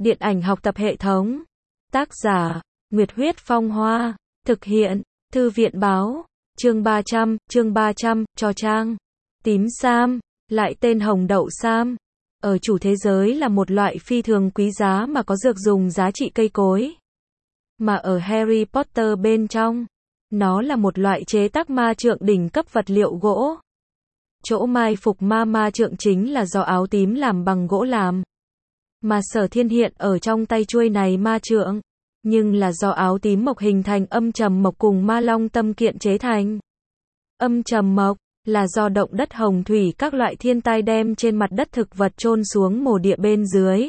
Điện ảnh học tập hệ thống. Tác giả, Nguyệt Huyết Phong Hoa. Thực hiện, Thư viện báo. Chương 300, cho trang. Tím sam, lại tên hồng đậu sam. Ở chủ thế giới là một loại phi thường quý giá mà có dược dùng giá trị cây cối. Mà ở Harry Potter bên trong, nó là một loại chế tác ma trượng đỉnh cấp vật liệu gỗ. Chỗ mai phục ma trượng chính là do áo tím làm bằng gỗ làm. Mà Sở Thiên hiện ở trong tay chuôi này ma trượng, nhưng là do áo tím mộc hình thành âm trầm mộc cùng ma long tâm kiện chế thành. Âm trầm mộc là do động đất hồng thủy các loại thiên tai đem trên mặt đất thực vật chôn xuống mồ địa bên dưới.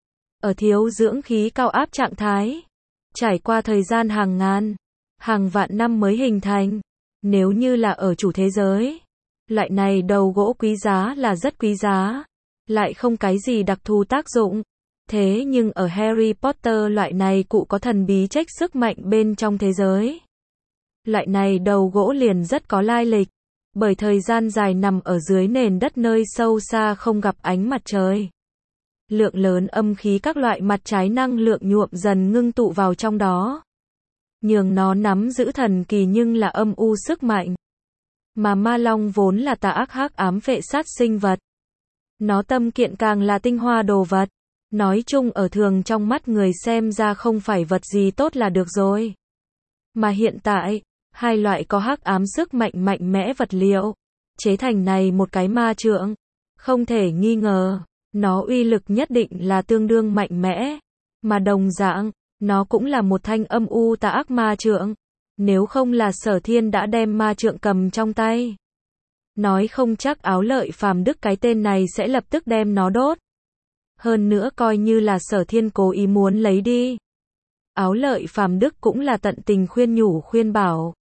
Ở thiếu dưỡng khí cao áp trạng thái, trải qua thời gian hàng ngàn, hàng vạn năm mới hình thành. Nếu như là ở chủ thế giới, loại này đầu gỗ quý giá là rất quý giá, lại không cái gì đặc thù tác dụng. Thế nhưng ở Harry Potter loại này cụ có thần bí trách sức mạnh bên trong thế giới. Loại này đầu gỗ liền rất có lai lịch, bởi thời gian dài nằm ở dưới nền đất nơi sâu xa không gặp ánh mặt trời. Lượng lớn âm khí các loại mặt trái năng lượng nhuộm dần ngưng tụ vào trong đó, nhường nó nắm giữ thần kỳ nhưng là âm u sức mạnh. Mà ma long vốn là tà ác hắc ám phệ sát sinh vật. Nó tâm kiện càng là tinh hoa đồ vật. Nói chung ở thường trong mắt người xem ra không phải vật gì tốt là được rồi. Mà hiện tại, hai loại có hắc ám sức mạnh mạnh mẽ vật liệu, chế thành này một cái ma trượng, không thể nghi ngờ, nó uy lực nhất định là tương đương mạnh mẽ. Mà đồng dạng, nó cũng là một thanh âm u tà ác ma trượng. Nếu không là Sở Thiên đã đem ma trượng cầm trong tay, nói không chắc Áo Lợi Phàm Đức cái tên này sẽ lập tức đem nó đốt. Hơn nữa coi như là Sở Thiên cố ý muốn lấy đi, Áo Lợi Phàm Đức cũng là tận tình khuyên nhủ khuyên bảo.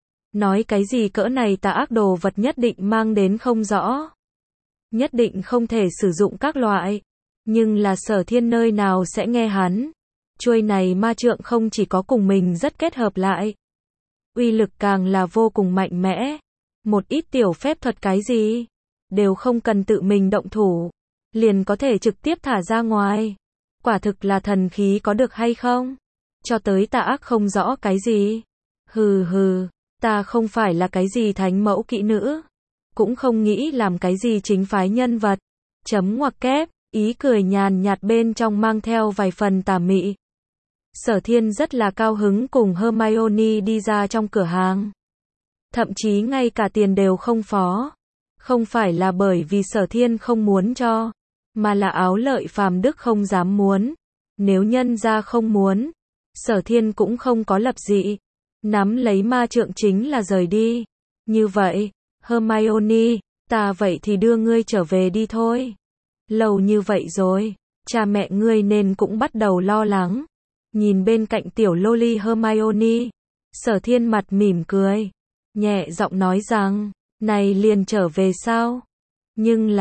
Nói cái gì cỡ này tà ác đồ vật nhất định mang đến không rõ. Nhất định không thể sử dụng các loại. Nhưng là Sở Thiên nơi nào sẽ nghe hắn. Chuôi này ma trượng không chỉ có cùng mình rất kết hợp lại, uy lực càng là vô cùng mạnh mẽ. Một ít tiểu phép thuật cái gì, đều không cần tự mình động thủ, liền có thể trực tiếp thả ra ngoài. Quả thực là thần khí có được hay không? Cho tới tà ác không rõ cái gì. Hừ, ta không phải là cái gì thánh mẫu kỹ nữ, cũng không nghĩ làm cái gì chính phái nhân vật. Chấm ngoặc kép, ý cười nhàn nhạt bên trong mang theo vài phần tà mị. Sở Thiên rất là cao hứng cùng Hermione đi ra trong cửa hàng. Thậm chí ngay cả tiền đều không phó. Không phải là bởi vì Sở Thiên không muốn cho, mà là Áo Lợi Phàm Đức không dám muốn. Nếu nhân ra không muốn, Sở Thiên cũng không có lập dị. Nắm lấy ma trượng chính là rời đi. Như vậy, Hermione, ta vậy thì đưa ngươi trở về đi thôi. Lâu như vậy rồi, cha mẹ ngươi nên cũng bắt đầu lo lắng. Nhìn bên cạnh tiểu loli Hermione, Sở Thiên mặt mỉm cười, nhẹ giọng nói rằng, này liền trở về sao? Nhưng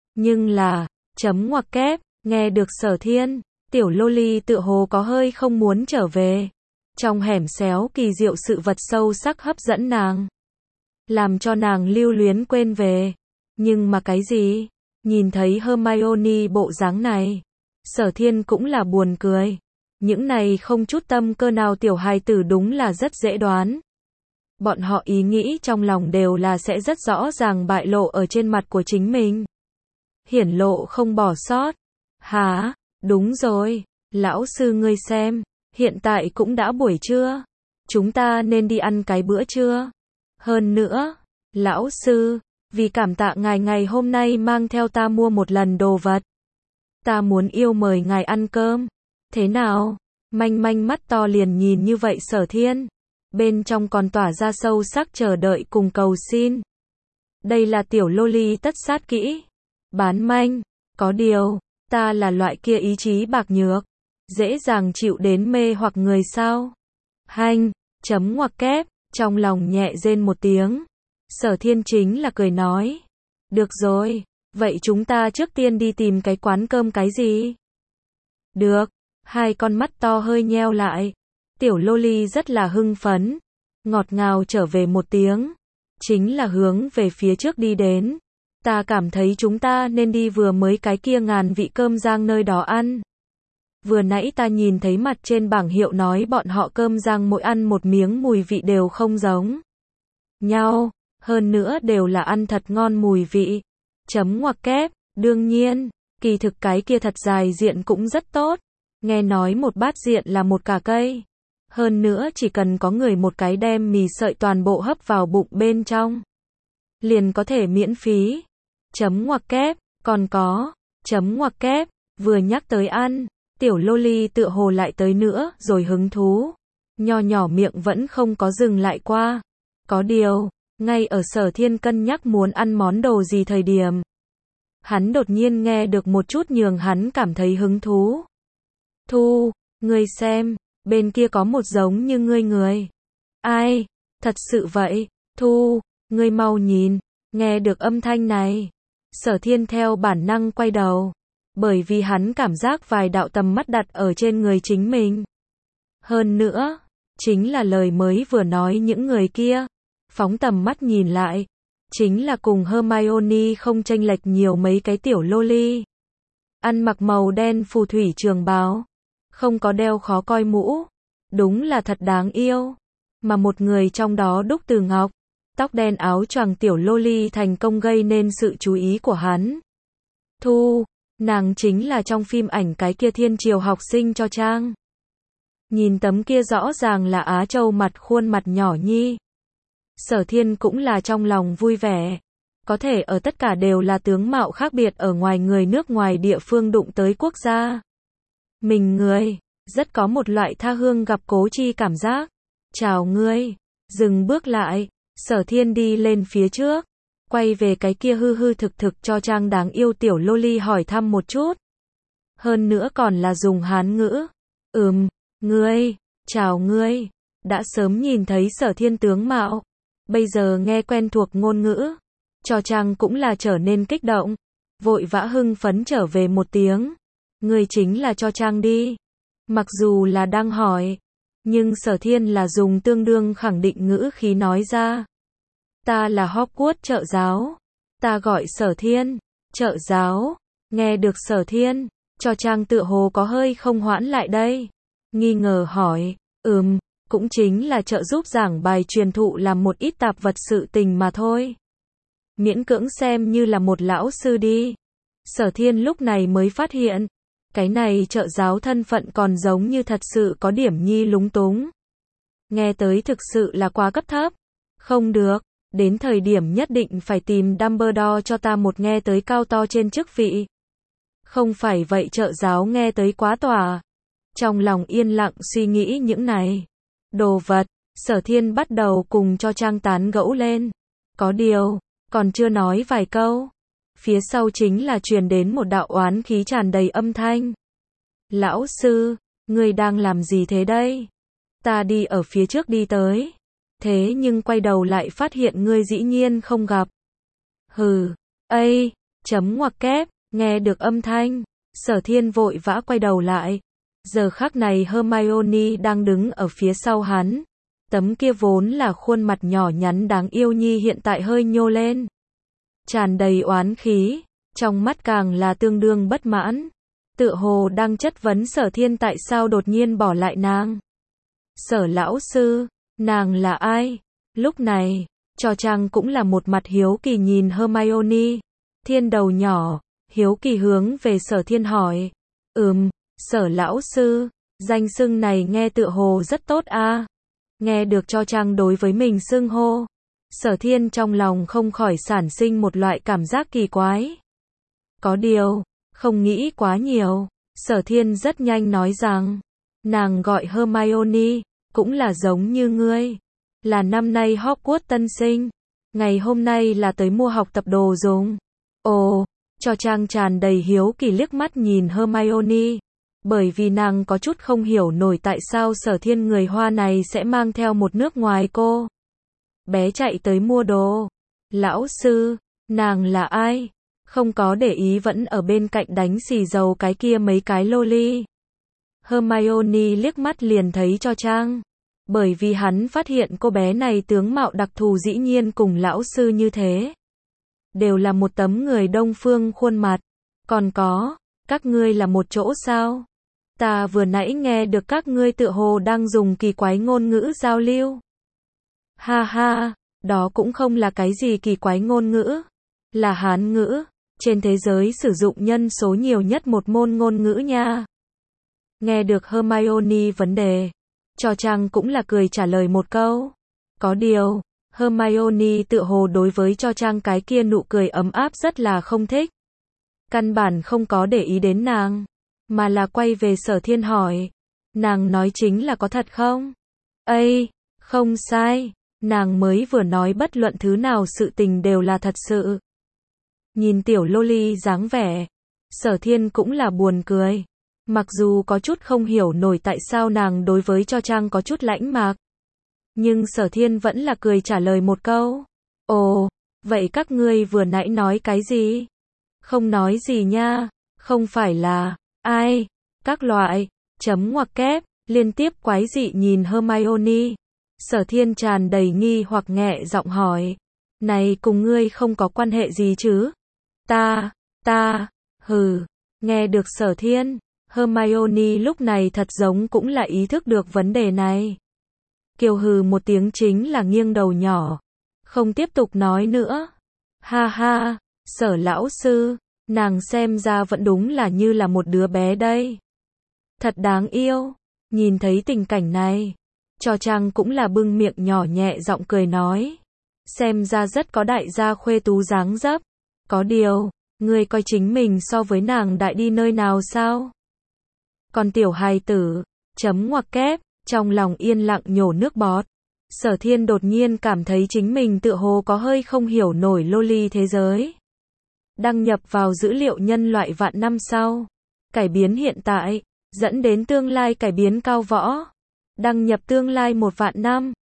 là, chấm ngoặc kép, nghe được Sở Thiên, tiểu loli tựa hồ có hơi không muốn trở về. Trong hẻm xéo kỳ diệu sự vật sâu sắc hấp dẫn nàng, làm cho nàng lưu luyến quên về. Nhưng mà cái gì? Nhìn thấy Hermione bộ dáng này, Sở Thiên cũng là buồn cười. Những này không chút tâm cơ nào tiểu hài tử đúng là rất dễ đoán. Bọn họ ý nghĩ trong lòng đều là sẽ rất rõ ràng bại lộ ở trên mặt của chính mình. Hiển lộ không bỏ sót. Hả? Đúng rồi. Lão sư ngươi xem. Hiện tại cũng đã buổi trưa. Chúng ta nên đi ăn cái bữa trưa. Hơn nữa, lão sư, vì cảm tạ ngài ngày hôm nay mang theo ta mua một lần đồ vật, ta muốn yêu mời ngài ăn cơm. Thế nào? Manh mắt to liền nhìn như vậy Sở Thiên. Bên trong còn tỏa ra sâu sắc chờ đợi cùng cầu xin. Đây là tiểu loli tất sát kỹ. Bán manh. Có điều, ta là loại kia ý chí bạc nhược, dễ dàng chịu đến mê hoặc người sao? Hanh, chấm ngoặc kép, trong lòng nhẹ rên một tiếng. Sở Thiên chính là cười nói. Được rồi, vậy chúng ta trước tiên đi tìm cái quán cơm cái gì? Được. Hai con mắt to hơi nheo lại. Tiểu loli rất là hưng phấn, ngọt ngào trở về một tiếng, chính là hướng về phía trước đi đến. Ta cảm thấy chúng ta nên đi vừa mới cái kia ngàn vị cơm rang nơi đó ăn. Vừa nãy ta nhìn thấy mặt trên bảng hiệu nói bọn họ cơm rang mỗi ăn một miếng mùi vị đều không giống nhau, hơn nữa đều là ăn thật ngon mùi vị. Chấm ngoặc kép, đương nhiên, kỳ thực cái kia thật dài diện cũng rất tốt. Nghe nói một bát diện là một cả cây. Hơn nữa chỉ cần có người một cái đem mì sợi toàn bộ hấp vào bụng bên trong, liền có thể miễn phí. Chấm ngoặc kép, còn có, chấm ngoặc kép, vừa nhắc tới ăn, tiểu loli tựa hồ lại tới nữa, rồi hứng thú. Nho nhỏ miệng vẫn không có dừng lại qua. Có điều, ngay ở Sở Thiên cân nhắc muốn ăn món đồ gì thời điểm, hắn đột nhiên nghe được một chút nhường hắn cảm thấy hứng thú. Thu, ngươi xem, bên kia có một giống như ngươi người. Ai? Thật sự vậy? Thu, ngươi mau nhìn, nghe được âm thanh này. Sở Thiên theo bản năng quay đầu, bởi vì hắn cảm giác vài đạo tầm mắt đặt ở trên người chính mình. Hơn nữa, chính là lời mới vừa nói những người kia. Phóng tầm mắt nhìn lại, chính là cùng Hermione không chênh lệch nhiều mấy cái tiểu loli. Ăn mặc màu đen phù thủy trường bào, không có đeo khó coi mũ, đúng là thật đáng yêu. Mà một người trong đó đúc từ ngọc, tóc đen áo choàng tiểu loli thành công gây nên sự chú ý của hắn. Thu, nàng chính là trong phim ảnh cái kia thiên triều học sinh cho Trang. Nhìn tấm kia rõ ràng là Á Châu mặt khuôn mặt nhỏ nhi. Sở Thiên cũng là trong lòng vui vẻ. Có thể ở tất cả đều là tướng mạo khác biệt ở ngoài người nước ngoài địa phương đụng tới quốc gia mình người, rất có một loại tha hương gặp cố chi cảm giác. Chào ngươi, dừng bước lại, Sở Thiên đi lên phía trước, quay về cái kia hư hư thực thực cho Trang đáng yêu tiểu loli hỏi thăm một chút. Hơn nữa còn là dùng Hán ngữ. Ngươi, chào ngươi, đã sớm nhìn thấy Sở Thiên tướng mạo. Bây giờ nghe quen thuộc ngôn ngữ, cho Trang cũng là trở nên kích động, vội vã hưng phấn trở về một tiếng. Người chính là cho Trang đi. Mặc dù là đang hỏi, nhưng Sở Thiên là dùng tương đương khẳng định ngữ khí nói ra. Ta là Hogwarts trợ giáo. Ta gọi Sở Thiên. Trợ giáo. Nghe được Sở Thiên, cho Trang tựa hồ có hơi không hoãn lại đây. Nghi ngờ hỏi, cũng chính là trợ giúp giảng bài truyền thụ làm một ít tạp vật sự tình mà thôi. Miễn cưỡng xem như là một lão sư đi. Sở Thiên lúc này mới phát hiện, cái này trợ giáo thân phận còn giống như thật sự có điểm nhi lúng túng. Nghe tới thực sự là quá cấp thấp. Không được, đến thời điểm nhất định phải tìm Dumbledore cho ta một nghe tới cao to trên chức vị. Không phải vậy trợ giáo nghe tới quá tòa. Trong lòng yên lặng suy nghĩ những này đồ vật, Sở Thiên bắt đầu cùng cho Trang tán gẫu lên. Có điều, còn chưa nói vài câu, phía sau chính là truyền đến một đạo oán khí tràn đầy âm thanh. Lão sư, ngươi đang làm gì thế đây? Ta đi ở phía trước đi tới, thế nhưng quay đầu lại phát hiện ngươi dĩ nhiên không gặp. Hừ, chấm ngoặc kép, nghe được âm thanh, Sở Thiên vội vã quay đầu lại. Giờ khắc này Hermione đang đứng ở phía sau hắn. Tấm kia vốn là khuôn mặt nhỏ nhắn đáng yêu nhi hiện tại hơi nhô lên, tràn đầy oán khí, trong mắt càng là tương đương bất mãn, tựa hồ đang chất vấn Sở Thiên tại sao đột nhiên bỏ lại nàng. Sở lão sư, nàng là ai? Lúc này, cho Trang cũng là một mặt hiếu kỳ nhìn Hermione. Thiên đầu nhỏ, hiếu kỳ hướng về Sở Thiên hỏi. Sở lão sư, danh xưng này nghe tựa hồ rất tốt a. Nghe được cho Trang đối với mình xưng hô, Sở Thiên trong lòng không khỏi sản sinh một loại cảm giác kỳ quái. Có điều, không nghĩ quá nhiều, Sở Thiên rất nhanh nói rằng, nàng gọi Hermione, cũng là giống như ngươi, là năm nay Hogwarts tân sinh, ngày hôm nay là tới mua học tập đồ dùng. Ồ, cho Trang tràn đầy hiếu kỳ liếc mắt nhìn Hermione. Bởi vì nàng có chút không hiểu nổi tại sao Sở Thiên người Hoa này sẽ mang theo một nước ngoài cô bé chạy tới mua đồ. Lão sư, nàng là ai? Không có để ý vẫn ở bên cạnh đánh xì dầu cái kia mấy cái loli. Hermione liếc mắt liền thấy cho Trang. Bởi vì hắn phát hiện cô bé này tướng mạo đặc thù dĩ nhiên cùng lão sư như thế. Đều là một tấm người Đông phương khuôn mặt. Còn có, các ngươi là một chỗ sao? Ta vừa nãy nghe được các ngươi tựa hồ đang dùng kỳ quái ngôn ngữ giao lưu. Ha ha, đó cũng không là cái gì kỳ quái ngôn ngữ, là Hán ngữ, trên thế giới sử dụng nhân số nhiều nhất một môn ngôn ngữ nha. Nghe được Hermione vấn đề, Cho Chang cũng là cười trả lời một câu. Có điều, Hermione tựa hồ đối với Cho Chang cái kia nụ cười ấm áp rất là không thích. Căn bản không có để ý đến nàng, mà là quay về Sở Thiên hỏi. Nàng nói chính là có thật không? Ây, không sai, nàng mới vừa nói bất luận thứ nào sự tình đều là thật sự. Nhìn tiểu loli dáng vẻ, Sở Thiên cũng là buồn cười. Mặc dù có chút không hiểu nổi tại sao nàng đối với Cho Chang có chút lãnh mạc. Nhưng Sở Thiên vẫn là cười trả lời một câu. Ồ, vậy các ngươi vừa nãy nói cái gì? Không nói gì nha, không phải là, ai, các loại, chấm ngoặc kép, liên tiếp quái dị nhìn Hermione. Sở Thiên tràn đầy nghi hoặc nghẹ giọng hỏi. Này cùng ngươi không có quan hệ gì chứ? Hừ, nghe được Sở Thiên, Hermione lúc này thật giống cũng là ý thức được vấn đề này. Kiều hừ một tiếng chính là nghiêng đầu nhỏ, không tiếp tục nói nữa. Ha ha, Sở lão sư, nàng xem ra vẫn đúng là như là một đứa bé đây. Thật đáng yêu, nhìn thấy tình cảnh này, Cho Chang cũng là bưng miệng nhỏ nhẹ giọng cười nói. Xem ra rất có đại gia khuê tú dáng dấp. Có điều, ngươi coi chính mình so với nàng đại đi nơi nào sao? Còn tiểu hài tử, chấm ngoặc kép, trong lòng yên lặng nhổ nước bọt. Sở Thiên đột nhiên cảm thấy chính mình tựa hồ có hơi không hiểu nổi loli thế giới. Đăng nhập vào dữ liệu nhân loại vạn năm sau. Cải biến hiện tại, dẫn đến tương lai cải biến cao võ. Đăng nhập tương lai 1 vạn năm.